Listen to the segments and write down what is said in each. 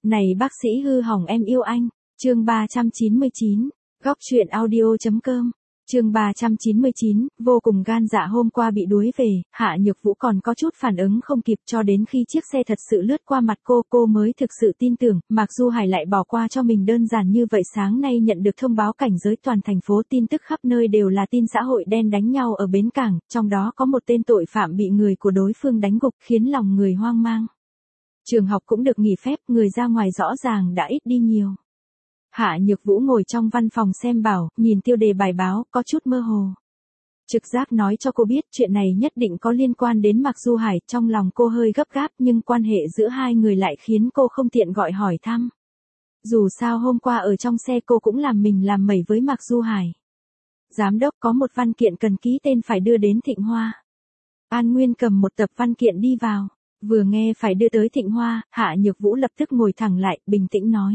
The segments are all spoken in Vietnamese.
Này bác sĩ hư hỏng em yêu anh. Chương 399. Góc truyện audio.com. Chương 399, vô cùng gan dạ hôm qua bị đuối về, Hạ Nhược Vũ còn có chút phản ứng không kịp cho đến khi chiếc xe thật sự lướt qua mặt cô mới thực sự tin tưởng, Mạc Du Hải lại bỏ qua cho mình đơn giản như vậy. Sáng nay nhận được thông báo cảnh giới toàn thành phố, tin tức khắp nơi đều là tin xã hội đen đánh nhau ở bến cảng, trong đó có một tên tội phạm bị người của đối phương đánh gục khiến lòng người hoang mang. Trường học cũng được nghỉ phép, người ra ngoài rõ ràng đã ít đi nhiều. Hạ Nhược Vũ ngồi trong văn phòng xem bảo, nhìn tiêu đề bài báo, có chút mơ hồ. Trực giác nói cho cô biết chuyện này nhất định có liên quan đến Mạc Du Hải, trong lòng cô hơi gấp gáp nhưng quan hệ giữa hai người lại khiến cô không tiện gọi hỏi thăm. Dù sao hôm qua ở trong xe cô cũng làm mình làm mẩy với Mạc Du Hải. Giám đốc có một văn kiện cần ký tên phải đưa đến Thịnh Hoa. An Nguyên cầm một tập văn kiện đi vào, vừa nghe phải đưa tới Thịnh Hoa, Hạ Nhược Vũ lập tức ngồi thẳng lại, bình tĩnh nói.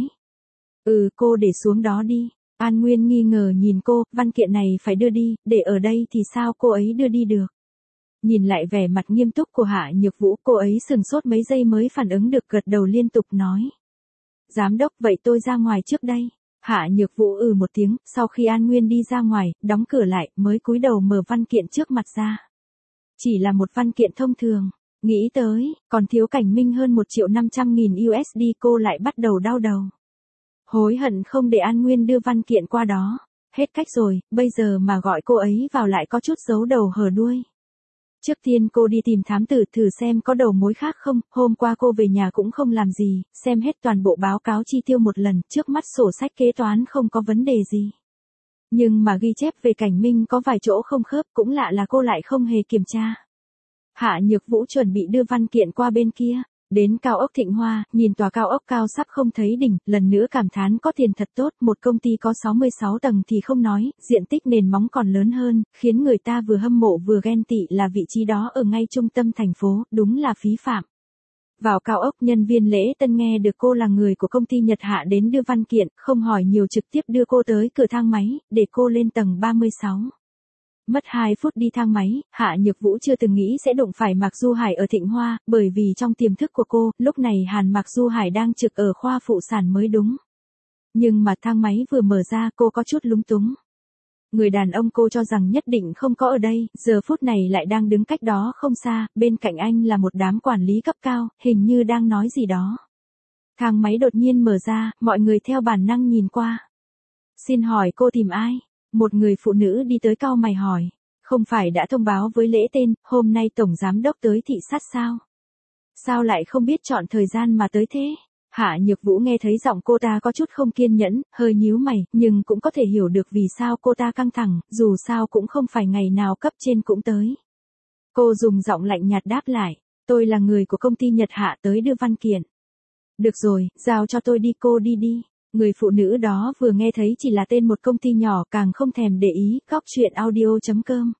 Cô để xuống đó đi. An Nguyên nghi ngờ nhìn cô, văn kiện này phải đưa đi, để ở đây thì sao cô ấy đưa đi được. Nhìn lại vẻ mặt nghiêm túc của Hạ Nhược Vũ, cô ấy sừng sốt mấy giây mới phản ứng được, gật đầu liên tục nói. Giám đốc, vậy tôi ra ngoài trước đây. Hạ Nhược Vũ một tiếng, sau khi An Nguyên đi ra ngoài, đóng cửa lại, mới cúi đầu mở văn kiện trước mặt ra. Chỉ là một văn kiện thông thường, nghĩ tới, còn thiếu Cảnh Minh hơn 1.500.000 USD, cô lại bắt đầu đau đầu. Hối hận không để An Nguyên đưa văn kiện qua đó. Hết cách rồi, bây giờ mà gọi cô ấy vào lại có chút giấu đầu hở đuôi. Trước tiên cô đi tìm thám tử thử xem có đầu mối khác không, hôm qua cô về nhà cũng không làm gì, xem hết toàn bộ báo cáo chi tiêu một lần, trước mắt sổ sách kế toán không có vấn đề gì. Nhưng mà ghi chép về Cảnh Minh có vài chỗ không khớp, cũng lạ là cô lại không hề kiểm tra. Hạ Nhược Vũ chuẩn bị đưa văn kiện qua bên kia. Đến cao ốc Thịnh Hoa, nhìn tòa cao ốc cao sắp không thấy đỉnh, lần nữa cảm thán có tiền thật tốt, một công ty có 66 tầng thì không nói, diện tích nền móng còn lớn hơn, khiến người ta vừa hâm mộ vừa ghen tị là vị trí đó ở ngay trung tâm thành phố, đúng là phí phạm. Vào cao ốc, nhân viên lễ tân nghe được cô là người của công ty Nhật Hạ đến đưa văn kiện, không hỏi nhiều trực tiếp đưa cô tới cửa thang máy, để cô lên tầng 36. Mất 2 phút đi thang máy, Hạ Nhược Vũ chưa từng nghĩ sẽ đụng phải Mạc Du Hải ở Thịnh Hoa, bởi vì trong tiềm thức của cô, lúc này hẳn Mạc Du Hải đang trực ở khoa phụ sản mới đúng. Nhưng mà thang máy vừa mở ra cô có chút lúng túng. Người đàn ông cô cho rằng nhất định không có ở đây, giờ phút này lại đang đứng cách đó không xa, bên cạnh anh là một đám quản lý cấp cao, hình như đang nói gì đó. Thang máy đột nhiên mở ra, mọi người theo bản năng nhìn qua. Xin hỏi cô tìm ai? Một người phụ nữ đi tới cau mày hỏi, không phải đã thông báo với lễ tên, hôm nay tổng giám đốc tới thị sát sao? Sao lại không biết chọn thời gian mà tới thế? Hạ Nhược Vũ nghe thấy giọng cô ta có chút không kiên nhẫn, hơi nhíu mày, nhưng cũng có thể hiểu được vì sao cô ta căng thẳng, dù sao cũng không phải ngày nào cấp trên cũng tới. Cô dùng giọng lạnh nhạt đáp lại, tôi là người của công ty Nhật Hạ tới đưa văn kiện. Được rồi, giao cho tôi đi, cô đi đi. Người phụ nữ đó vừa nghe thấy chỉ là tên một công ty nhỏ càng không thèm để ý, góc truyện audio.com.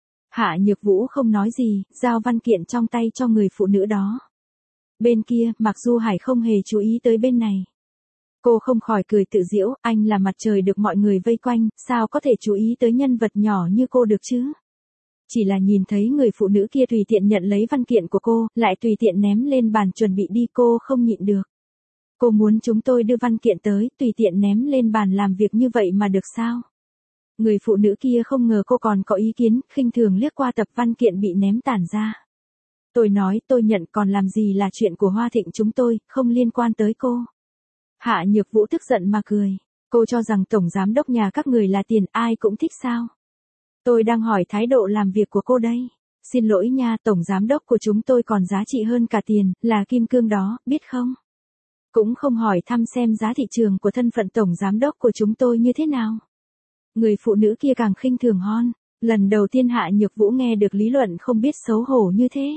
Hạ Nhược Vũ không nói gì, giao văn kiện trong tay cho người phụ nữ đó. Bên kia, Mạc Du Hải không hề chú ý tới bên này. Cô không khỏi cười tự giễu, anh là mặt trời được mọi người vây quanh, sao có thể chú ý tới nhân vật nhỏ như cô được chứ? Chỉ là nhìn thấy người phụ nữ kia tùy tiện nhận lấy văn kiện của cô, lại tùy tiện ném lên bàn chuẩn bị đi, cô không nhịn được. Cô muốn chúng tôi đưa văn kiện tới, tùy tiện ném lên bàn làm việc như vậy mà được sao? Người phụ nữ kia không ngờ cô còn có ý kiến, khinh thường liếc qua tập văn kiện bị ném tản ra. Tôi nói tôi nhận, còn làm gì là chuyện của Hoa Thịnh chúng tôi, không liên quan tới cô. Hạ Nhược Vũ tức giận mà cười. Cô cho rằng tổng giám đốc nhà các người là tiền, ai cũng thích sao? Tôi đang hỏi thái độ làm việc của cô đây. Xin lỗi nha, tổng giám đốc của chúng tôi còn giá trị hơn cả tiền, là kim cương đó, biết không? Cũng không hỏi thăm xem giá thị trường của thân phận tổng giám đốc của chúng tôi như thế nào. Người phụ nữ kia càng khinh thường hon. Lần đầu tiên Hạ Nhược Vũ nghe được lý luận không biết xấu hổ như thế.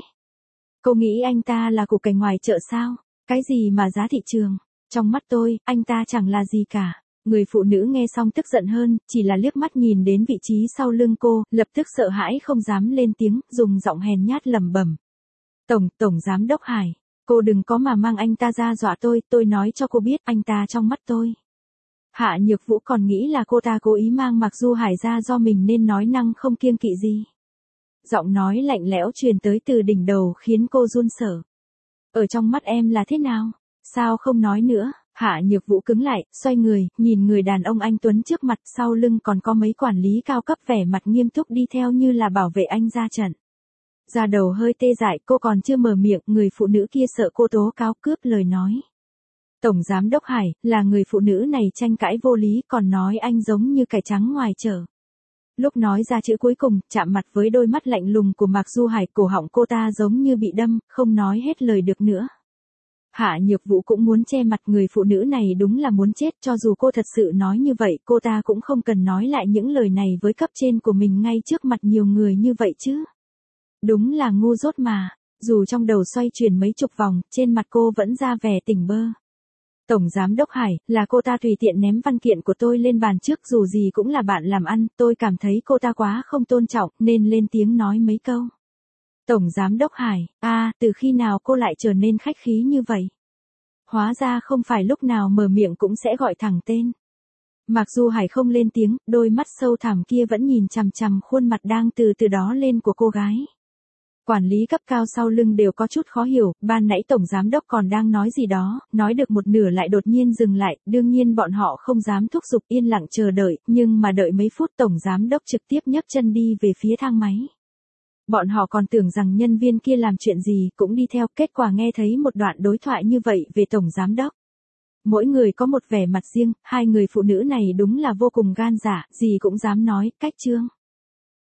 Cô nghĩ anh ta là củ cải ngoài chợ sao? Cái gì mà giá thị trường? Trong mắt tôi, anh ta chẳng là gì cả. Người phụ nữ nghe xong tức giận hơn, chỉ là liếc mắt nhìn đến vị trí sau lưng cô, lập tức sợ hãi không dám lên tiếng, dùng giọng hèn nhát lẩm bẩm. Tổng giám đốc Hải. Cô đừng có mà mang anh ta ra dọa tôi nói cho cô biết anh ta trong mắt tôi. Hạ Nhược Vũ còn nghĩ là cô ta cố ý mang Mạc Du Hải ra do mình nên nói năng không kiêng kỵ gì. Giọng nói lạnh lẽo truyền tới từ đỉnh đầu khiến cô run sợ. Ở trong mắt em là thế nào? sao không nói nữa? Hạ Nhược Vũ cứng lại, xoay người, nhìn người đàn ông anh tuấn trước mặt, sau lưng còn có mấy quản lý cao cấp vẻ mặt nghiêm túc đi theo như là bảo vệ anh ra trận. Da đầu hơi tê dại, cô còn chưa mở miệng, người phụ nữ kia sợ cô tố cáo cướp lời nói. Tổng giám đốc Hải, là người phụ nữ này tranh cãi vô lý, còn nói anh giống như cải trắng ngoài chợ. Lúc nói ra chữ cuối cùng, chạm mặt với đôi mắt lạnh lùng của Mạc Du Hải, cổ họng cô ta giống như bị đâm, không nói hết lời được nữa. Hạ Nhược Vũ cũng muốn che mặt, người phụ nữ này đúng là muốn chết, cho dù cô thật sự nói như vậy, cô ta cũng không cần nói lại những lời này với cấp trên của mình ngay trước mặt nhiều người như vậy chứ. Đúng là ngu dốt mà, dù trong đầu xoay chuyển mấy chục vòng, trên mặt cô vẫn ra vẻ tỉnh bơ. Tổng giám đốc Hải, là cô ta tùy tiện ném văn kiện của tôi lên bàn trước, dù gì cũng là bạn làm ăn, tôi cảm thấy cô ta quá không tôn trọng, nên lên tiếng nói mấy câu. Tổng giám đốc Hải, từ khi nào cô lại trở nên khách khí như vậy? Hóa ra không phải lúc nào mở miệng cũng sẽ gọi thẳng tên. Mặc dù Hải không lên tiếng, đôi mắt sâu thẳm kia vẫn nhìn chằm chằm khuôn mặt đang từ từ đó lên của cô gái. Quản lý cấp cao sau lưng đều có chút khó hiểu, ban nãy tổng giám đốc còn đang nói gì đó, nói được một nửa lại đột nhiên dừng lại, đương nhiên bọn họ không dám thúc giục, yên lặng chờ đợi, nhưng mà đợi mấy phút tổng giám đốc trực tiếp nhấc chân đi về phía thang máy. Bọn họ còn tưởng rằng nhân viên kia làm chuyện gì cũng đi theo, kết quả nghe thấy một đoạn đối thoại như vậy về tổng giám đốc. Mỗi người có một vẻ mặt riêng, hai người phụ nữ này đúng là vô cùng gan dạ, gì cũng dám nói, cách chương.